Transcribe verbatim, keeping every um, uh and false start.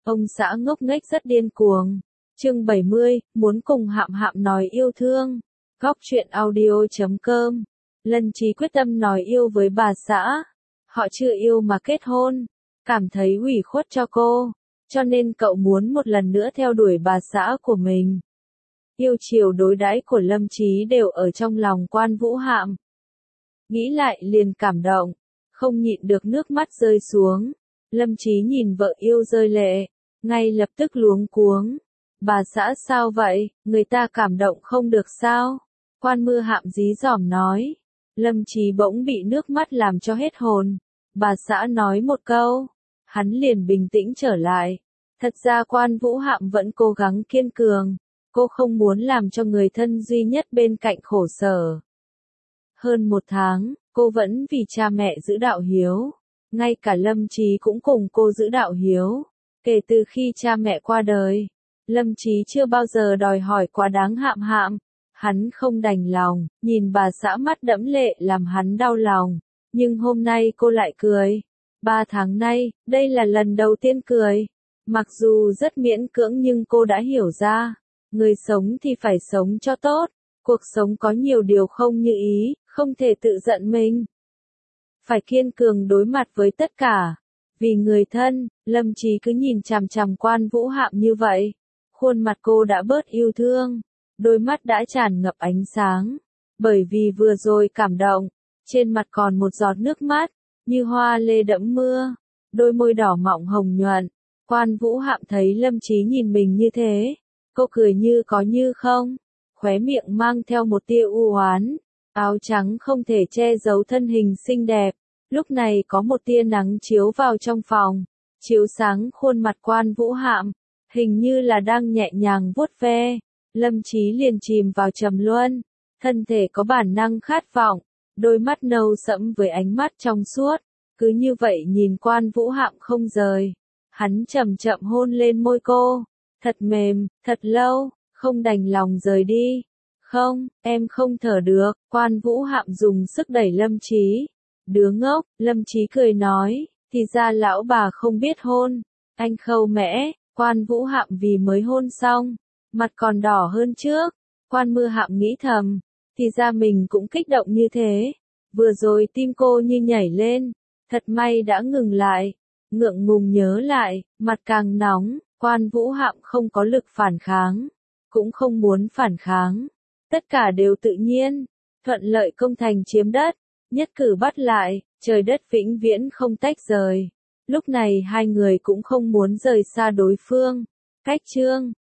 Ông xã ngốc nghếch rất điên cuồng. Chương bảy mươi, muốn cùng Hạm Hạm nói yêu thương. Góc truyện audio chấm com. Lân Trí quyết tâm nói yêu với bà xã. Họ chưa yêu mà kết hôn. Cảm thấy ủy khuất cho cô. Cho nên cậu muốn một lần nữa theo đuổi bà xã của mình. Yêu chiều đối đãi của Lâm Trí đều ở trong lòng Quan Vũ Hạm. Nghĩ lại liền cảm động. Không nhịn được nước mắt rơi xuống. Lâm Trí nhìn vợ yêu rơi lệ. Ngay lập tức luống cuống. Bà xã sao vậy, người ta cảm động không được sao? Quan Mưa Hạm dí dỏm nói. Lâm Trí bỗng bị nước mắt làm cho hết hồn. Bà xã nói một câu. Hắn liền bình tĩnh trở lại. Thật ra Quan Vũ Hạm vẫn cố gắng kiên cường. Cô không muốn làm cho người thân duy nhất bên cạnh khổ sở. Hơn một tháng, cô vẫn vì cha mẹ giữ đạo hiếu. Ngay cả Lâm Trí cũng cùng cô giữ đạo hiếu. Kể từ khi cha mẹ qua đời, Lâm Trí chưa bao giờ đòi hỏi quá đáng Hạm Hạm. Hắn không đành lòng, nhìn bà xã mắt đẫm lệ làm hắn đau lòng. Nhưng hôm nay cô lại cười. Ba tháng nay, đây là lần đầu tiên cười. Mặc dù rất miễn cưỡng nhưng cô đã hiểu ra. Người sống thì phải sống cho tốt. Cuộc sống có nhiều điều không như ý, không thể tự giận mình. Phải kiên cường đối mặt với tất cả. Vì người thân, Lâm Trí cứ nhìn chằm chằm Quan Vũ Hạm như vậy. Khuôn mặt cô đã bớt yêu thương. Đôi mắt đã tràn ngập ánh sáng. Bởi vì vừa rồi cảm động. Trên mặt còn một giọt nước mắt. Như hoa lê đẫm mưa. Đôi môi đỏ mọng hồng nhuận. Quan Vũ Hạm thấy Lâm Trí nhìn mình như thế. Cô cười như có như không. Khóe miệng mang theo một tia u oán. Áo trắng không thể che giấu thân hình xinh đẹp. Lúc này có một tia nắng chiếu vào trong phòng. Chiếu sáng khuôn mặt Quan Vũ Hạm. Hình như là đang nhẹ nhàng vuốt ve. Lâm Trí liền chìm vào trầm luân. Thân thể có bản năng khát vọng. Đôi mắt nâu sẫm với ánh mắt trong suốt. Cứ như vậy nhìn Quan Vũ Hạm không rời. Hắn chậm chậm hôn lên môi cô. Thật mềm, thật lâu, không đành lòng rời đi. Không, em không thở được. Quan Vũ Hạm dùng sức đẩy Lâm Trí. Đứa ngốc, Lâm Trí cười nói. Thì ra lão bà không biết hôn. Anh khâu mẽ. Quan Vũ Hạm vì mới hôn xong. Mặt còn đỏ hơn trước. Quan Mưa Hạm nghĩ thầm. Thì ra mình cũng kích động như thế. Vừa rồi tim cô như nhảy lên. Thật may đã ngừng lại. Ngượng ngùng nhớ lại, mặt càng nóng. Quan Vũ Hạm không có lực phản kháng. Cũng không muốn phản kháng. Tất cả đều tự nhiên. Thuận lợi công thành chiếm đất. Nhất cử bắt lại. Trời đất vĩnh viễn không tách rời. Lúc này hai người cũng không muốn rời xa đối phương. Cách chương